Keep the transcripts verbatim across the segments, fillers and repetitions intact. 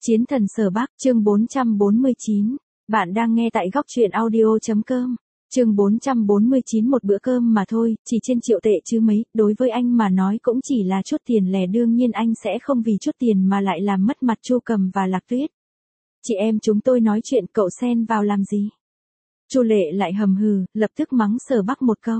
Chiến thần Sở Bắc, chương bốn trăm bốn mươi chín. Bạn đang nghe tại góc truyện audio.com. Chương bốn trăm bốn mươi chín. Một bữa cơm mà thôi, chỉ trên triệu tệ chứ mấy, đối với anh mà nói cũng chỉ là chút tiền lẻ, đương nhiên anh sẽ không vì chút tiền mà lại làm mất mặt Chu Cầm và Lạc Tuyết. Chị em chúng tôi nói chuyện, cậu xen vào làm gì? Chu Lệ lại hầm hừ, lập tức mắng Sở Bắc một câu.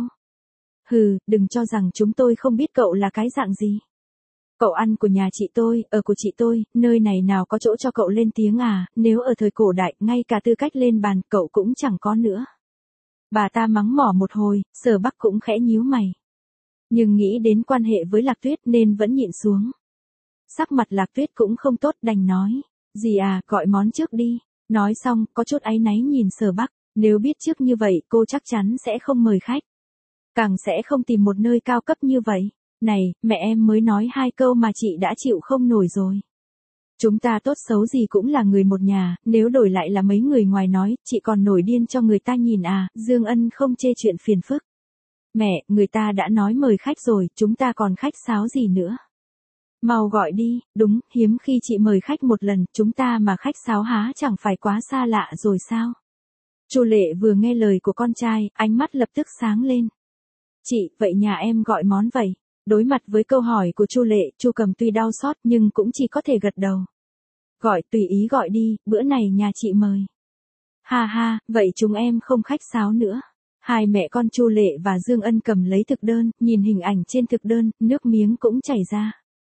Hừ, đừng cho rằng chúng tôi không biết cậu là cái dạng gì. Cậu ăn của nhà chị tôi, ở của chị tôi, nơi này nào có chỗ cho cậu lên tiếng à, nếu ở thời cổ đại, ngay cả tư cách lên bàn, cậu cũng chẳng có nữa. Bà ta mắng mỏ một hồi, Sở Bắc cũng khẽ nhíu mày. Nhưng nghĩ đến quan hệ với Lạc Tuyết nên vẫn nhịn xuống. Sắc mặt Lạc Tuyết cũng không tốt, đành nói. Dì à, gọi món trước đi. Nói xong, có chút áy náy nhìn Sở Bắc, nếu biết trước như vậy, cô chắc chắn sẽ không mời khách. Càng sẽ không tìm một nơi cao cấp như vậy. Này, mẹ em mới nói hai câu mà chị đã chịu không nổi rồi. Chúng ta tốt xấu gì cũng là người một nhà, nếu đổi lại là mấy người ngoài nói, chị còn nổi điên cho người ta nhìn à, Dương Ân không chê chuyện phiền phức. Mẹ, người ta đã nói mời khách rồi, chúng ta còn khách sáo gì nữa. Mau gọi đi, đúng, hiếm khi chị mời khách một lần, chúng ta mà khách sáo há chẳng phải quá xa lạ rồi sao. Chu Lệ vừa nghe lời của con trai, ánh mắt lập tức sáng lên. Chị, vậy nhà em gọi món vậy. Đối mặt với câu hỏi của Chu Lệ, Chu Cầm tuy đau xót nhưng cũng chỉ có thể gật đầu. Gọi, tùy ý gọi đi, bữa này nhà chị mời. Ha ha, vậy chúng em không khách sáo nữa. Hai mẹ con Chu Lệ và Dương Ân cầm lấy thực đơn, nhìn hình ảnh trên thực đơn, nước miếng cũng chảy ra.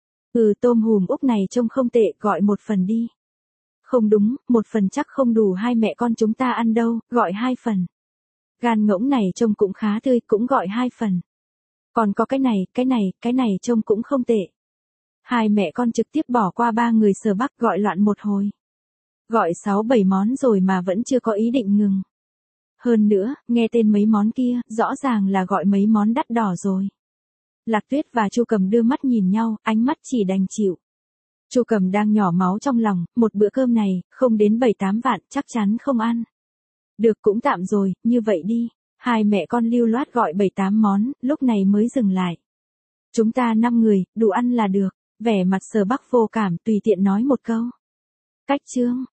Ừ, tôm hùm Úc này trông không tệ, gọi một phần đi. Không đúng, một phần chắc không đủ hai mẹ con chúng ta ăn đâu, gọi hai phần. Gan ngỗng này trông cũng khá tươi, cũng gọi hai phần. Còn có cái này, cái này, cái này trông cũng không tệ. Hai mẹ con trực tiếp bỏ qua ba người Sở Bắc, gọi loạn một hồi. Gọi sáu bảy món rồi mà vẫn chưa có ý định ngừng. Hơn nữa, nghe tên mấy món kia, rõ ràng là gọi mấy món đắt đỏ rồi. Lạc Tuyết và Chu Cầm đưa mắt nhìn nhau, ánh mắt chỉ đành chịu. Chu Cầm đang nhỏ máu trong lòng, một bữa cơm này, không đến bảy tám vạn, chắc chắn không ăn. Được cũng tạm rồi, như vậy đi. Hai mẹ con lưu loát gọi bảy tám món, lúc này mới dừng lại. Chúng ta năm người, đủ ăn là được. Vẻ mặt Sở Bắc vô cảm, tùy tiện nói một câu. Cách chương.